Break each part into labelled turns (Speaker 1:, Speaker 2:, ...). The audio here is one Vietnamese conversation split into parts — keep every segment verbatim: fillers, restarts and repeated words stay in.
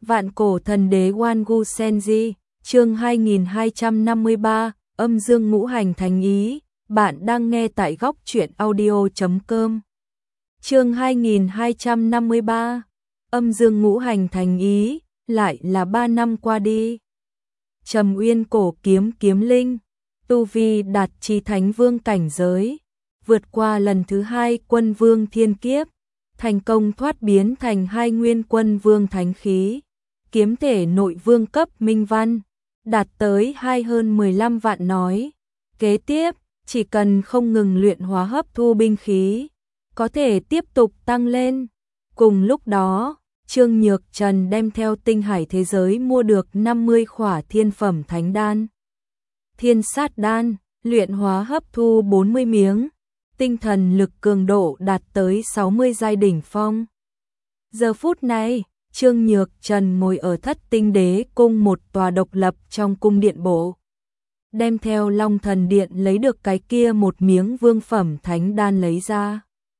Speaker 1: Vạn cổ thần đế Wangu Senji, chương hai nghìn hai trăm năm mươi ba, âm dương ngũ hành thành ý, bạn đang nghe tại góc truyện audio chấm com. Chương hai nghìn hai trăm năm mươi ba, âm dương ngũ hành thành ý, lại là ba năm qua đi. Trầm Uyên cổ kiếm kiếm linh, tu vi đạt chi thánh vương cảnh giới, vượt qua lần thứ hai quân vương thiên kiếp, thành công thoát biến thành hai nguyên quân vương thánh khí, kiếm thể nội vương cấp minh văn, đạt tới hai hơn mười lăm vạn nói. Kế tiếp, chỉ cần không ngừng luyện hóa hấp thu binh khí, có thể tiếp tục tăng lên. Cùng lúc đó, Trương Nhược Trần đem theo tinh hải thế giới mua được năm mươi khỏa thiên phẩm thánh đan. Thiên sát đan, luyện hóa hấp thu bốn mươi miếng, tinh thần lực cường độ đạt tới sáu mươi giai đỉnh phong. Giờ phút này, Trương Nhược Trần ngồi ở Thất Tinh Đế cung một tòa độc lập trong cung điện bộ. Đem theo Long Thần Điện lấy được cái kia một miếng vương phẩm thánh đan lấy ra.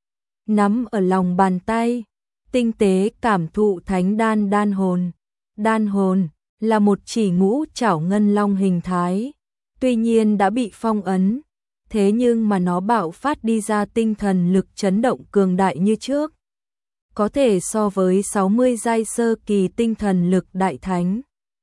Speaker 1: Nắm ở lòng bàn tay, tinh tế cảm thụ thánh đan đan hồn. Đan hồn là một chỉ ngũ trảo ngân long hình thái, tuy nhiên đã bị phong ấn, thế nhưng mà nó bạo phát đi ra tinh thần lực chấn động cường đại như trước. Có thể so với sáu mươi giai sơ kỳ tinh thần lực đại thánh.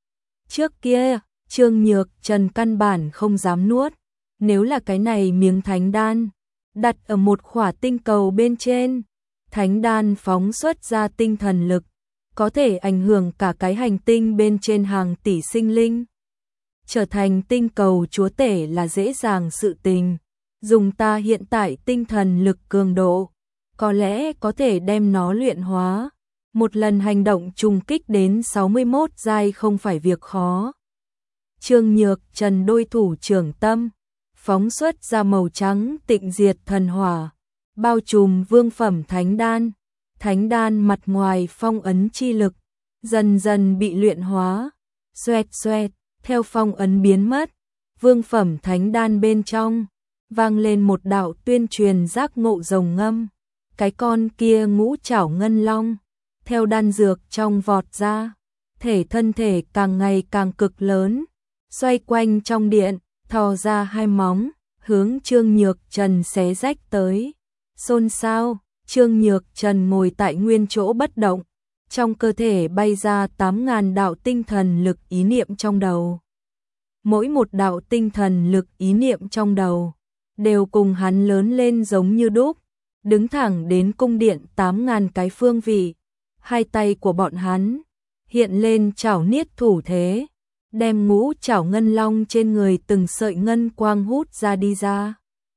Speaker 1: Trước kia, Trương Nhược Trần căn bản không dám nuốt, nếu là cái này miếng thánh đan, đặt ở một khỏa tinh cầu bên trên, thánh đan phóng xuất ra tinh thần lực, có thể ảnh hưởng cả cái hành tinh bên trên hàng tỷ sinh linh. Trở thành tinh cầu chúa tể là dễ dàng sự tình, dùng ta hiện tại tinh thần lực cường độ, có lẽ có thể đem nó luyện hóa. Một lần hành động trùng kích đến sáu mươi mốt giai không phải việc khó. Trương Nhược Trần đôi thủ trưởng tâm, phóng xuất ra màu trắng tịnh diệt thần hỏa, bao trùm vương phẩm thánh đan. Thánh đan mặt ngoài phong ấn chi lực, dần dần bị luyện hóa. Xoẹt xoẹt, theo phong ấn biến mất, vương phẩm thánh đan bên trong, vang lên một đạo tuyên truyền giác ngộ rồng ngâm. Cái con kia ngũ trảo ngân long, theo đan dược trong vọt ra, thể thân thể càng ngày càng cực lớn, xoay quanh trong điện, thò ra hai móng, hướng Trương Nhược Trần xé rách tới. Xôn xao, Trương Nhược Trần ngồi tại nguyên chỗ bất động, trong cơ thể bay ra tám ngàn đạo tinh thần lực ý niệm trong đầu. Mỗi một đạo tinh thần lực ý niệm trong đầu, đều cùng hắn lớn lên giống như đúc, đứng thẳng đến cung điện tám ngàn cái phương vị. Hai tay của bọn hắn hiện lên chảo niết thủ thế, đem ngũ chảo ngân long trên người từng sợi ngân quang hút ra đi ra.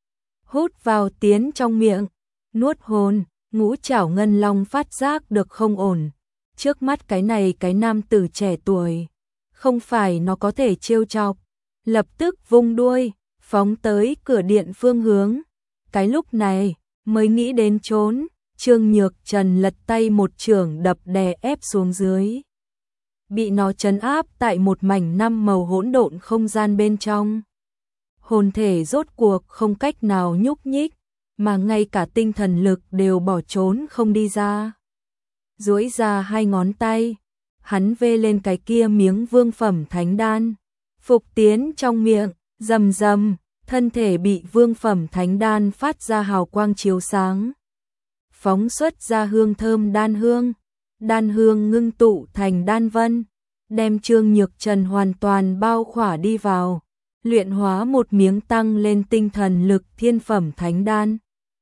Speaker 1: Hút vào tiến trong miệng, nuốt hồn, ngũ chảo ngân long phát giác được không ổn. Trước mắt cái này cái nam tử trẻ tuổi, không phải nó có thể trêu chọc, lập tức vung đuôi, phóng tới cửa điện phương hướng. Cái lúc này, mới nghĩ đến trốn, Trương Nhược Trần lật tay một chưởng đập đè ép xuống dưới. Bị nó trấn áp tại một mảnh năm màu hỗn độn không gian bên trong. Hồn thể rốt cuộc không cách nào nhúc nhích, mà ngay cả tinh thần lực đều bỏ trốn không đi ra. Duỗi ra hai ngón tay, hắn vê lên cái kia miếng vương phẩm thánh đan, phục tiến trong miệng, rầm rầm. Thân thể bị vương phẩm thánh đan phát ra hào quang chiếu sáng, phóng xuất ra hương thơm đan hương, đan hương ngưng tụ thành đan vân, đem Trương Nhược Trần hoàn toàn bao khỏa đi vào, luyện hóa một miếng tăng lên tinh thần lực thiên phẩm thánh đan.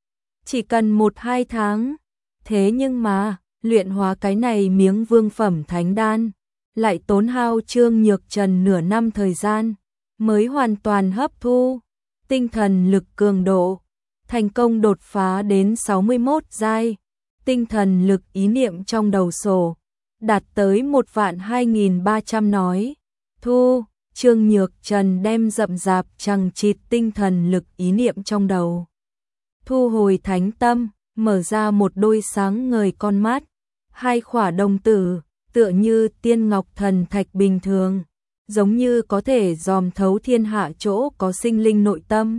Speaker 1: Chỉ cần một hai tháng, thế nhưng mà, luyện hóa cái này miếng vương phẩm thánh đan, lại tốn hao Trương Nhược Trần nửa năm thời gian, mới hoàn toàn hấp thu. Tinh thần lực cường độ, thành công đột phá đến sáu mươi mốt giai, tinh thần lực ý niệm trong đầu sổ, đạt tới một vạn hai nghìn ba trăm nói. Thu, Trương Nhược Trần đem rậm rạp chằng chịt tinh thần lực ý niệm trong đầu. Thu hồi thánh tâm, mở ra một đôi sáng ngời con mắt, hai khỏa đồng tử, tựa như tiên ngọc thần thạch bình thường, giống như có thể dòm thấu thiên hạ chỗ có sinh linh nội tâm.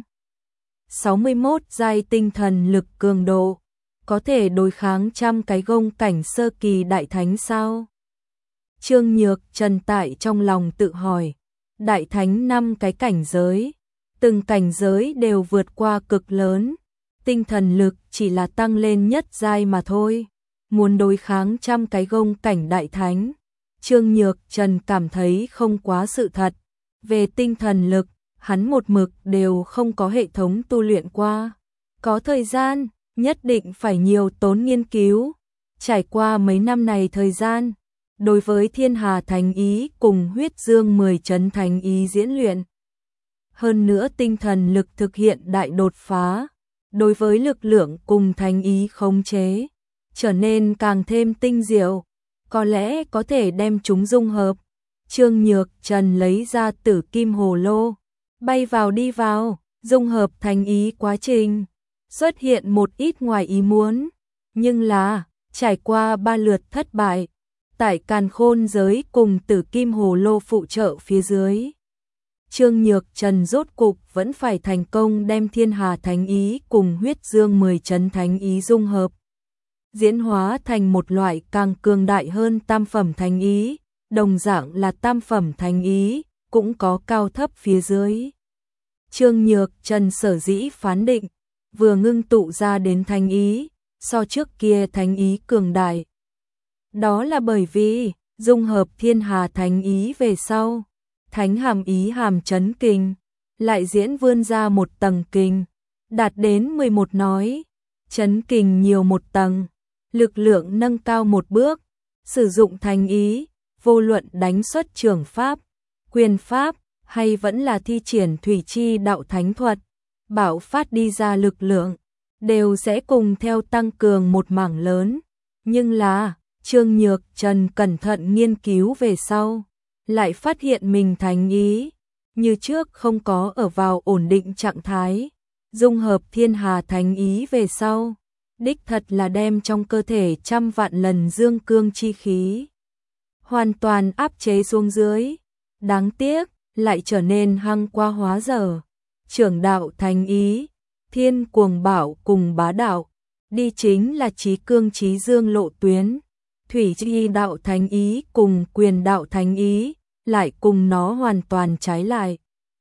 Speaker 1: sáu mươi mốt giai tinh thần lực cường độ, có thể đối kháng trăm cái gông cảnh sơ kỳ đại thánh sao? Trương Nhược Trần tại trong lòng tự hỏi, đại thánh năm cái cảnh giới, từng cảnh giới đều vượt qua cực lớn, tinh thần lực chỉ là tăng lên nhất giai mà thôi, muốn đối kháng trăm cái gông cảnh đại thánh. Trương Nhược Trần cảm thấy không quá sự thật, về tinh thần lực, hắn một mực đều không có hệ thống tu luyện qua, có thời gian, nhất định phải nhiều tốn nghiên cứu. Trải qua mấy năm này thời gian, đối với Thiên Hà Thánh Ý cùng Huyết Dương mười chấn Thánh Ý diễn luyện, hơn nữa tinh thần lực thực hiện đại đột phá, đối với lực lượng cùng Thánh Ý khống chế, trở nên càng thêm tinh diệu, có lẽ có thể đem chúng dung hợp. Trương Nhược Trần lấy ra Tử Kim Hồ Lô, bay vào đi vào, dung hợp Thánh Ý quá trình, xuất hiện một ít ngoài ý muốn, nhưng là trải qua ba lượt thất bại, tại Càn Khôn giới cùng Tử Kim Hồ Lô phụ trợ phía dưới, Trương Nhược Trần rốt cục vẫn phải thành công đem Thiên Hà Thánh Ý cùng Huyết Dương mười chấn Thánh Ý dung hợp, diễn hóa thành một loại càng cường đại hơn tam phẩm Thánh Ý, đồng dạng là tam phẩm Thánh Ý, cũng có cao thấp phía dưới. Trương Nhược Trần sở dĩ phán định, vừa ngưng tụ ra đến Thánh Ý, so trước kia Thánh Ý cường đại. Đó là bởi vì, dung hợp Thiên Hà Thánh Ý về sau, Thánh Hàm Ý hàm chấn kình, lại diễn vươn ra một tầng kình, đạt đến mười một nói, chấn kình nhiều một tầng, lực lượng nâng cao một bước, sử dụng Thánh Ý, vô luận đánh xuất trường pháp, quyền pháp, hay vẫn là thi triển thủy chi đạo thánh thuật, bạo phát đi ra lực lượng, đều sẽ cùng theo tăng cường một mảng lớn. Nhưng là, Trương Nhược Trần cẩn thận nghiên cứu về sau, lại phát hiện mình Thánh Ý, như trước không có ở vào ổn định trạng thái, dung hợp Thiên Hà Thánh Ý về sau, đích thật là đem trong cơ thể trăm vạn lần dương cương chi khí, hoàn toàn áp chế xuống dưới, đáng tiếc, lại trở nên hăng qua hóa dở. Trưởng đạo Thánh Ý, Thiên Cuồng Bảo cùng Bá Đạo, đi chính là trí cương trí dương lộ tuyến. Thủy chi đạo Thánh Ý cùng quyền đạo Thánh Ý, lại cùng nó hoàn toàn trái lại.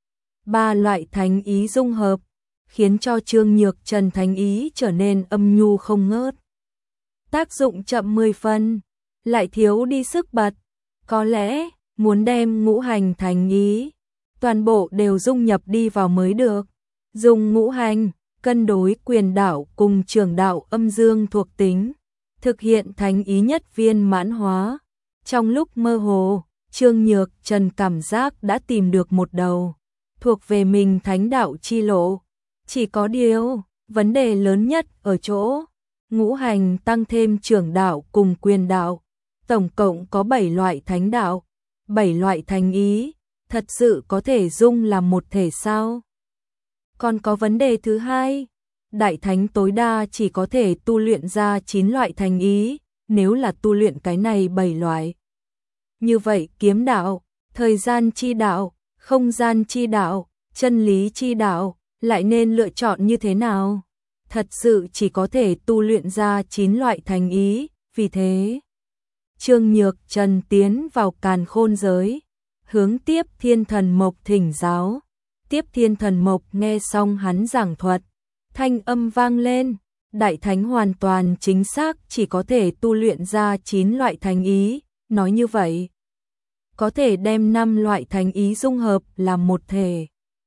Speaker 1: Ba loại Thánh Ý dung hợp, khiến cho Trương Nhược Trần Thánh Ý trở nên âm nhu không ngớt. Tác dụng chậm mười phần, lại thiếu đi sức bật, có lẽ muốn đem ngũ hành Thánh Ý toàn bộ đều dung nhập đi vào mới được. Dùng ngũ hành, cân đối quyền đạo cùng trường đạo âm dương thuộc tính, thực hiện Thánh Ý nhất viên mãn hóa. Trong lúc mơ hồ, Trương Nhược Trần cảm giác đã tìm được một đầu, thuộc về mình thánh đạo chi lộ. Chỉ có điều, vấn đề lớn nhất ở chỗ, ngũ hành tăng thêm trường đạo cùng quyền đạo, tổng cộng có bảy loại thánh đạo, bảy loại Thánh Ý, thật sự có thể dung làm một thể sao? Còn có vấn đề thứ hai, đại thánh tối đa chỉ có thể tu luyện ra chín loại Thánh Ý, nếu là tu luyện cái này bảy loại. Như vậy kiếm đạo, thời gian chi đạo, không gian chi đạo, chân lý chi đạo, lại nên lựa chọn như thế nào? Thật sự chỉ có thể tu luyện ra chín loại Thánh Ý, vì thế Trương Nhược Trần tiến vào Càn Khôn giới, hướng tiếp Thiên Thần Mộc thỉnh giáo. Tiếp Thiên Thần Mộc nghe xong hắn giảng thuật, thanh âm vang lên, đại thánh hoàn toàn chính xác chỉ có thể tu luyện ra chín loại Thánh Ý, nói như vậy, có thể đem năm loại Thánh Ý dung hợp làm một thể.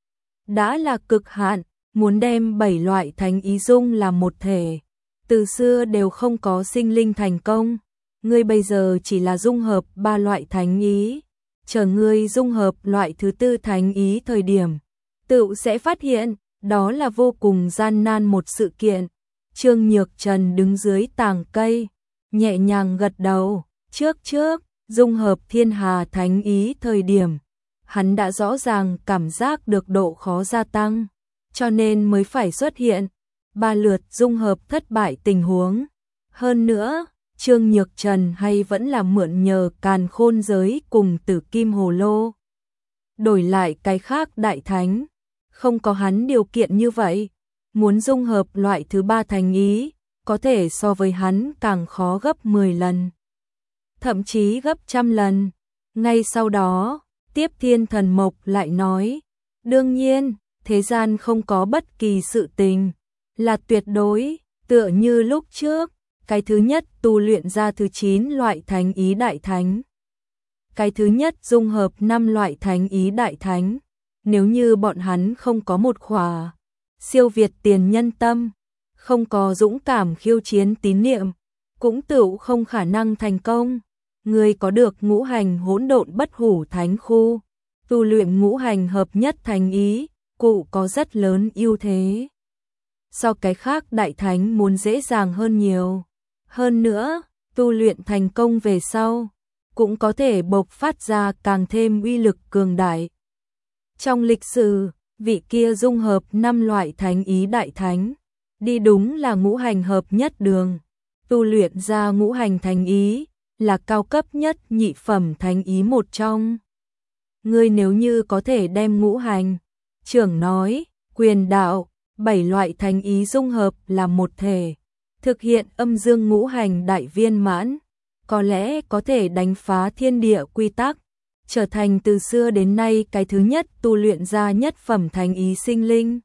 Speaker 1: Đã là cực hạn, muốn đem bảy loại Thánh Ý dung làm một thể, từ xưa đều không có sinh linh thành công. Ngươi bây giờ chỉ là dung hợp ba loại Thánh Ý, chờ ngươi dung hợp loại thứ tư Thánh Ý thời điểm, tự sẽ phát hiện, đó là vô cùng gian nan một sự kiện. Trương Nhược Trần đứng dưới tàng cây, nhẹ nhàng gật đầu, trước trước, dung hợp Thiên Hà Thánh Ý thời điểm, hắn đã rõ ràng cảm giác được độ khó gia tăng, cho nên mới phải xuất hiện ba lượt dung hợp thất bại tình huống. Hơn nữa, Trương Nhược Trần hay vẫn là mượn nhờ Càn Khôn giới cùng Tử Kim Hồ Lô, đổi lại cái khác đại thánh, không có hắn điều kiện như vậy, muốn dung hợp loại thứ ba Thánh Ý, có thể so với hắn càng khó gấp mười lần. thậm chí gấp trăm lần. Ngay sau đó, Tiếp Thiên Thần Mộc lại nói, đương nhiên, thế gian không có bất kỳ sự tình là tuyệt đối, tựa như lúc trước, cái thứ nhất tu luyện ra thứ chín loại thánh ý đại thánh. Cái thứ nhất dung hợp năm loại thánh ý đại thánh, nếu như bọn hắn không có một khỏa siêu việt tiền nhân tâm, không có dũng cảm khiêu chiến tín niệm, cũng tựu không khả năng thành công. Người có được ngũ hành hỗn độn bất hủ thánh khu, tu luyện ngũ hành hợp nhất thánh ý, cụ có rất lớn ưu thế. So cái khác đại thánh muốn dễ dàng hơn nhiều. Hơn nữa, tu luyện thành công về sau, cũng có thể bộc phát ra càng thêm uy lực cường đại. Trong lịch sử, vị kia dung hợp năm loại thánh ý đại thánh, đi đúng là ngũ hành hợp nhất đường, tu luyện ra ngũ hành thánh ý, là cao cấp nhất nhị phẩm thánh ý một trong. Ngươi nếu như có thể đem ngũ hành, trưởng nói, quyền đạo, bảy loại thánh ý dung hợp làm một thể, thực hiện âm dương ngũ hành đại viên mãn, có lẽ có thể đánh phá thiên địa quy tắc, trở thành từ xưa đến nay cái thứ nhất tu luyện ra nhất phẩm thánh ý sinh linh.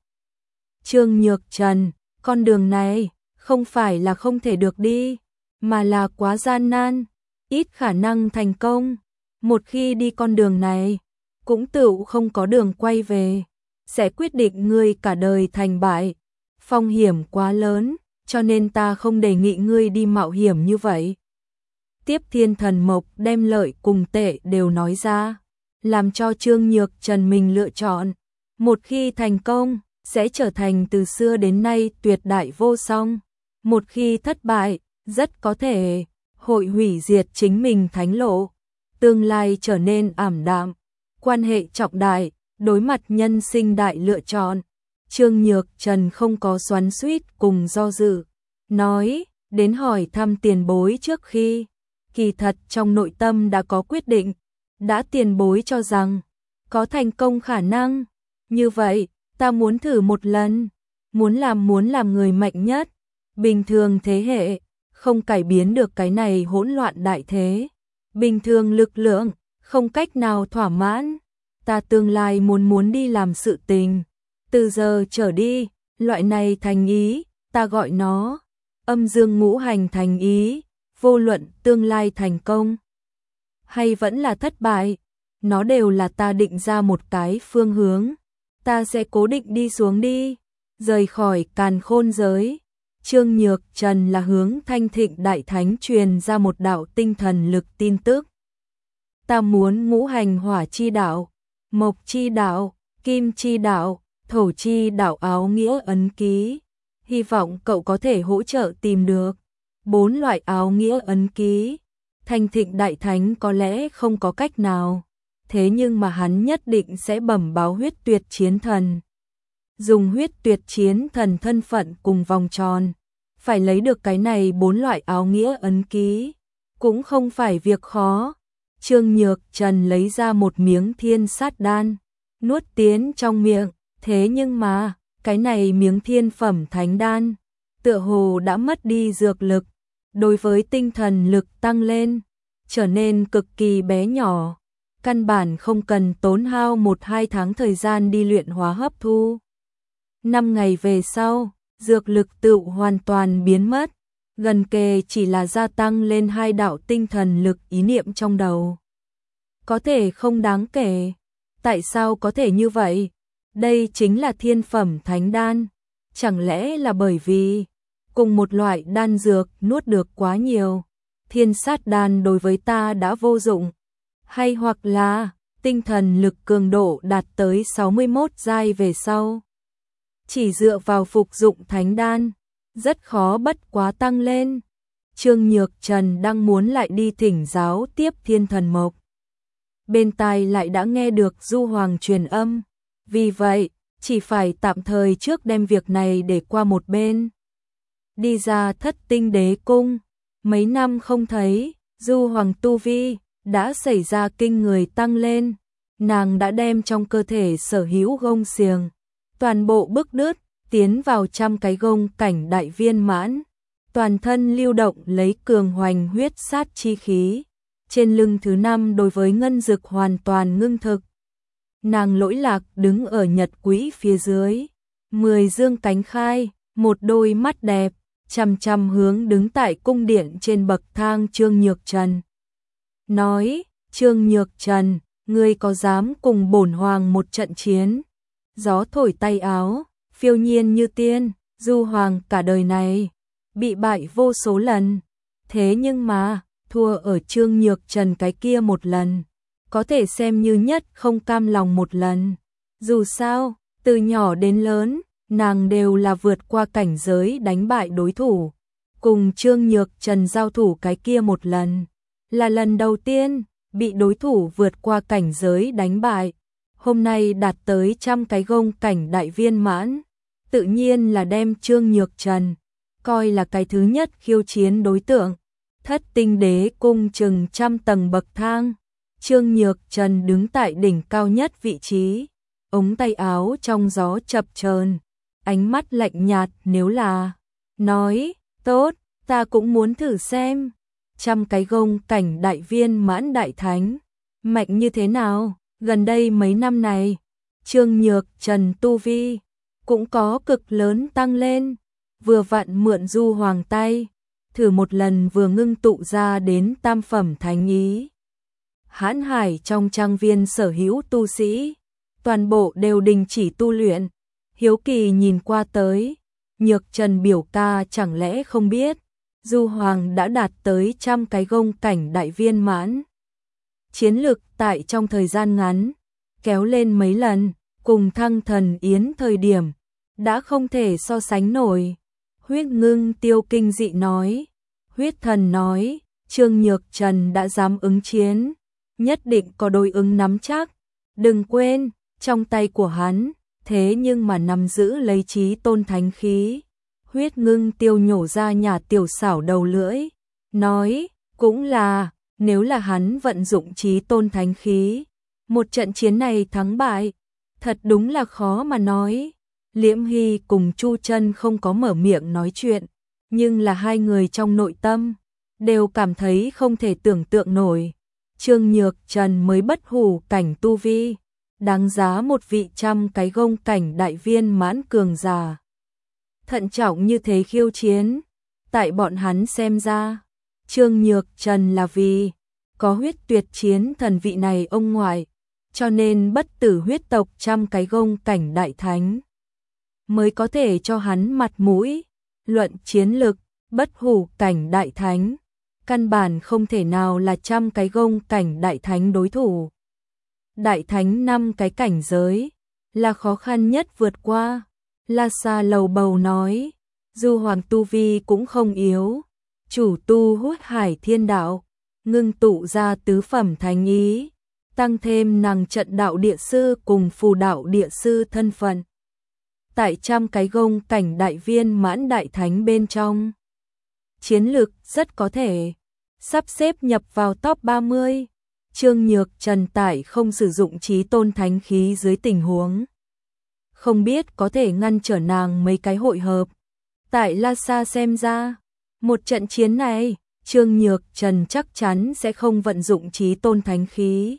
Speaker 1: Trương Nhược Trần, con đường này không phải là không thể được đi, mà là quá gian nan, ít khả năng thành công. Một khi đi con đường này, cũng tựu không có đường quay về, sẽ quyết định ngươi cả đời thành bại. Phong hiểm quá lớn, cho nên ta không đề nghị ngươi đi mạo hiểm như vậy. Tiếp Thiên Thần Mộc đem lợi cùng tệ đều nói ra, làm cho Trương Nhược Trần mình lựa chọn. Một khi thành công, sẽ trở thành từ xưa đến nay tuyệt đại vô song. Một khi thất bại, rất có thể hội hủy diệt chính mình thánh lộ, tương lai trở nên ảm đạm, quan hệ trọng đại, đối mặt nhân sinh đại lựa chọn. Trương Nhược Trần không có xoắn xuýt cùng do dự, nói, đến hỏi thăm tiền bối trước khi, kỳ thật trong nội tâm đã có quyết định, đã tiền bối cho rằng, có thành công khả năng, như vậy, ta muốn thử một lần, muốn làm muốn làm người mạnh nhất, bình thường thế hệ, không cải biến được cái này hỗn loạn đại thế, bình thường lực lượng, không cách nào thỏa mãn, ta tương lai muốn muốn đi làm sự tình, từ giờ trở đi, loại này thành ý, ta gọi nó, âm dương ngũ hành thành ý, vô luận tương lai thành công, hay vẫn là thất bại, nó đều là ta định ra một cái phương hướng, ta sẽ cố định đi xuống đi, rời khỏi càn khôn giới. Trương Nhược Trần là hướng Thanh Thịnh Đại Thánh truyền ra một đạo tinh thần lực tin tức. Ta muốn ngũ hành hỏa chi đạo, mộc chi đạo, kim chi đạo, thổ chi đạo áo nghĩa ấn ký. Hy vọng cậu có thể hỗ trợ tìm được bốn loại áo nghĩa ấn ký. Thanh Thịnh Đại Thánh có lẽ không có cách nào, thế nhưng mà hắn nhất định sẽ bẩm báo huyết tuyệt chiến thần. Dùng huyết tuyệt chiến thần thân phận cùng vòng tròn, phải lấy được cái này bốn loại áo nghĩa ấn ký, cũng không phải việc khó. Trương Nhược Trần lấy ra một miếng thiên sát đan, nuốt tiến trong miệng, thế nhưng mà, cái này miếng thiên phẩm thánh đan, tựa hồ đã mất đi dược lực, đối với tinh thần lực tăng lên, trở nên cực kỳ bé nhỏ, căn bản không cần tốn hao một hai tháng thời gian đi luyện hóa hấp thu. Năm ngày về sau, dược lực tự hoàn toàn biến mất, gần kề chỉ là gia tăng lên hai đạo tinh thần lực ý niệm trong đầu. Có thể không đáng kể, tại sao có thể như vậy? Đây chính là thiên phẩm thánh đan, chẳng lẽ là bởi vì cùng một loại đan dược nuốt được quá nhiều, thiên sát đan đối với ta đã vô dụng, hay hoặc là tinh thần lực cường độ đạt tới sáu mươi mốt giai về sau, chỉ dựa vào phục dụng thánh đan, rất khó bất quá tăng lên. Trương Nhược Trần đang muốn lại đi thỉnh giáo Tiếp Thiên Thần Mộc, bên tai lại đã nghe được Du Hoàng truyền âm, vì vậy, chỉ phải tạm thời trước đem việc này để qua một bên. Đi ra Thất Tinh Đế Cung, mấy năm không thấy, Du Hoàng tu vi đã xảy ra kinh người tăng lên, nàng đã đem trong cơ thể sở hữu gông xiềng, toàn bộ bức đứt, tiến vào trăm cái gông cảnh đại viên mãn, toàn thân lưu động lấy cường hoành huyết sát chi khí, trên lưng thứ năm đối với ngân dực hoàn toàn ngưng thực. Nàng lỗi lạc đứng ở nhật quỹ phía dưới, mười dương cánh khai, một đôi mắt đẹp, chằm chằm hướng đứng tại cung điện trên bậc thang Trương Nhược Trần. Nói, Trương Nhược Trần, ngươi có dám cùng bổn hoàng một trận chiến? Gió thổi tay áo, phiêu nhiên như tiên, Du Hoàng cả đời này, bị bại vô số lần. Thế nhưng mà, thua ở Trương Nhược Trần cái kia một lần, có thể xem như nhất không cam lòng một lần. Dù sao, từ nhỏ đến lớn, nàng đều là vượt qua cảnh giới đánh bại đối thủ. Cùng Trương Nhược Trần giao thủ cái kia một lần, là lần đầu tiên bị đối thủ vượt qua cảnh giới đánh bại. Hôm nay đạt tới trăm cái gông cảnh đại viên mãn, tự nhiên là đem Trương Nhược Trần coi là cái thứ nhất khiêu chiến đối tượng. Thất tinh đế cung chừng trăm tầng bậc thang, Trương Nhược Trần đứng tại đỉnh cao nhất vị trí, ống tay áo trong gió chập chờn, ánh mắt lạnh nhạt. Nếu là nói, tốt, ta cũng muốn thử xem, trăm cái gông cảnh đại viên mãn đại thánh, mạnh như thế nào. Gần đây mấy năm này, Trương Nhược Trần tu vi cũng có cực lớn tăng lên, vừa vặn mượn Du Hoàng tay, thử một lần vừa ngưng tụ ra đến tam phẩm thánh ý. Hãn Hải trong trang viên sở hữu tu sĩ, toàn bộ đều đình chỉ tu luyện, hiếu kỳ nhìn qua tới, Nhược Trần biểu ca chẳng lẽ không biết, Du Hoàng đã đạt tới trăm cái gông cảnh đại viên mãn. Chiến lực tại trong thời gian ngắn, kéo lên mấy lần, cùng Thăng Thần Yến thời điểm, đã không thể so sánh nổi. Huyết Ngưng Tiêu kinh dị nói, Huyết Thần nói, Trương Nhược Trần đã dám ứng chiến, nhất định có đối ứng nắm chắc. Đừng quên, trong tay của hắn, thế nhưng mà nắm giữ lấy chí tôn thánh khí. Huyết Ngưng Tiêu nhổ ra nhà tiểu xảo đầu lưỡi, nói, cũng là, nếu là hắn vận dụng chí tôn thánh khí, một trận chiến này thắng bại, thật đúng là khó mà nói. Liễm Hy cùng Chu Chân không có mở miệng nói chuyện, nhưng là hai người trong nội tâm đều cảm thấy không thể tưởng tượng nổi. Trương Nhược Trần mới bất hủ cảnh tu vi, đáng giá một vị trăm cái gông cảnh đại viên mãn cường giả. Thận trọng như thế khiêu chiến, tại bọn hắn xem ra, Trương Nhược Trần là vì có huyết tuyệt chiến thần vị này ông ngoại, cho nên bất tử huyết tộc trăm cái gông cảnh đại thánh mới có thể cho hắn mặt mũi. Luận chiến lực, bất hủ cảnh đại thánh căn bản không thể nào là trăm cái gông cảnh đại thánh đối thủ. Đại thánh năm cái cảnh giới là khó khăn nhất vượt qua. La Sa lầu bầu nói, Du Hoàng tu vi cũng không yếu, chủ tu Hút Hải Thiên Đạo, ngưng tụ ra tứ phẩm thánh ý, tăng thêm nàng trận đạo địa sư cùng phù đạo địa sư thân phận. Tại trăm cái gông cảnh đại viên mãn đại thánh bên trong, chiến lược rất có thể sắp xếp nhập vào top ba mươi. Trương Nhược Trần tại không sử dụng chí tôn thánh khí dưới tình huống, không biết có thể ngăn trở nàng mấy cái hội hợp. Tại La Sa xem ra, một trận chiến này, Trương Nhược Trần chắc chắn sẽ không vận dụng chí tôn thánh khí.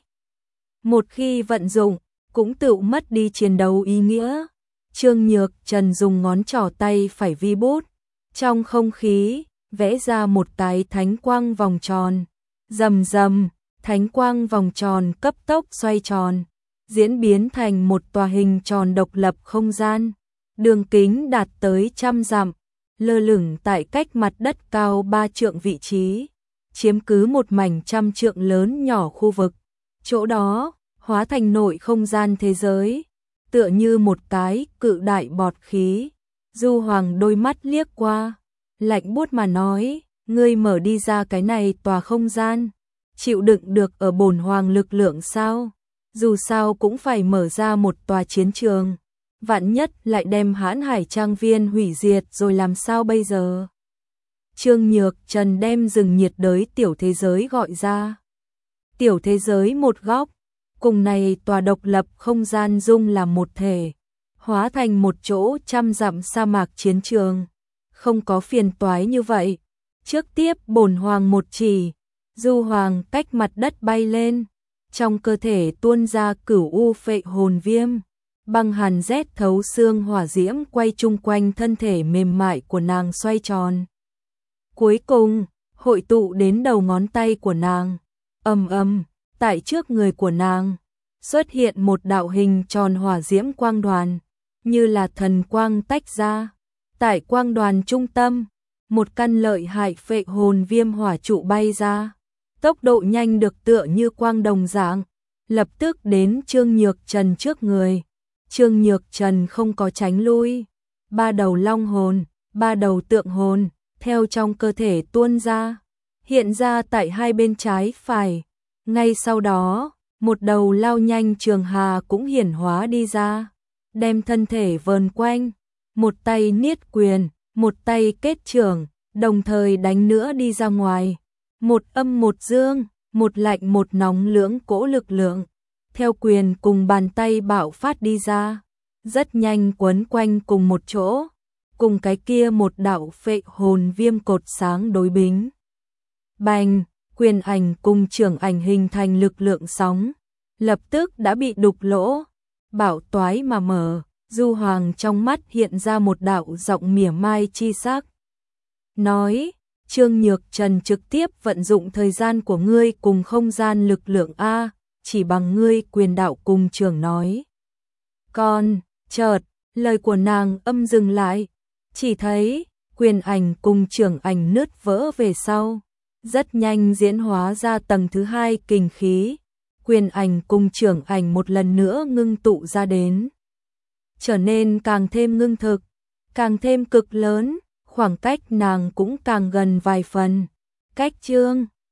Speaker 1: Một khi vận dụng, cũng tự mất đi chiến đấu ý nghĩa. Trương Nhược Trần dùng ngón trỏ tay phải vi bút, trong không khí, vẽ ra một cái thánh quang vòng tròn. Rầm rầm, thánh quang vòng tròn cấp tốc xoay tròn, diễn biến thành một tòa hình tròn độc lập không gian. Đường kính đạt tới trăm dặm, lơ lửng tại cách mặt đất cao ba trượng vị trí, chiếm cứ một mảnh trăm trượng lớn nhỏ khu vực. Chỗ đó, hóa thành nội không gian thế giới, tựa như một cái cự đại bọt khí. Du Hoàng đôi mắt liếc qua, lạnh buốt mà nói, ngươi mở đi ra cái này tòa không gian, chịu đựng được ở bổn hoàng lực lượng sao? Dù sao cũng phải mở ra một tòa chiến trường, vạn nhất lại đem Hãn Hải trang viên hủy diệt rồi làm sao bây giờ? Trương Nhược Trần đem rừng nhiệt đới tiểu thế giới gọi ra. Tiểu thế giới một góc, cùng này tòa độc lập không gian dung làm một thể, hóa thành một chỗ trăm dặm sa mạc chiến trường. Không có phiền toái như vậy. Trước tiếp bổn hoàng một chỉ, Du Hoàng cách mặt đất bay lên, trong cơ thể tuôn ra cửu u phệ hồn viêm, băng hàn rét thấu xương hỏa diễm quay chung quanh thân thể mềm mại của nàng xoay tròn. Cuối cùng, hội tụ đến đầu ngón tay của nàng. Ầm ầm, tại trước người của nàng xuất hiện một đạo hình tròn hỏa diễm quang đoàn, như là thần quang tách ra. Tại quang đoàn trung tâm, một căn lợi hại phệ hồn viêm hỏa trụ bay ra, tốc độ nhanh được tựa như quang đồng dạng, lập tức đến Trương Nhược Trần trước người. Trương Nhược Trần không có tránh lui, ba đầu long hồn, ba đầu tượng hồn theo trong cơ thể tuôn ra, hiện ra tại hai bên trái phải. Ngay sau đó, một đầu lao nhanh trường hà cũng hiển hóa đi ra, đem thân thể vờn quanh, một tay niết quyền, một tay kết trưởng, đồng thời đánh nữa đi ra ngoài. Một âm một dương, một lạnh một nóng lưỡng cỗ lực lượng, theo quyền cùng bàn tay bạo phát đi ra, rất nhanh quấn quanh cùng một chỗ, cùng cái kia một đạo phệ hồn viêm cột sáng đối bính. Bành, quyền ảnh cùng trưởng ảnh hình thành lực lượng sóng, lập tức đã bị đục lỗ, bảo toái mà mở. Du Hoàng trong mắt hiện ra một đạo giọng mỉa mai chi sắc. Nói, Trương Nhược Trần trực tiếp vận dụng thời gian của ngươi cùng không gian lực lượng A, chỉ bằng ngươi quyền đạo cùng trưởng nói. Còn, chợt, lời của nàng âm dừng lại, chỉ thấy, quyền ảnh cùng trưởng ảnh nứt vỡ về sau, rất nhanh diễn hóa ra tầng thứ hai kình khí, quyền ảnh cùng trưởng ảnh một lần nữa ngưng tụ ra đến. Trở nên càng thêm ngưng thực, càng thêm cực lớn, khoảng cách nàng cũng càng gần vài phần. Cách Trương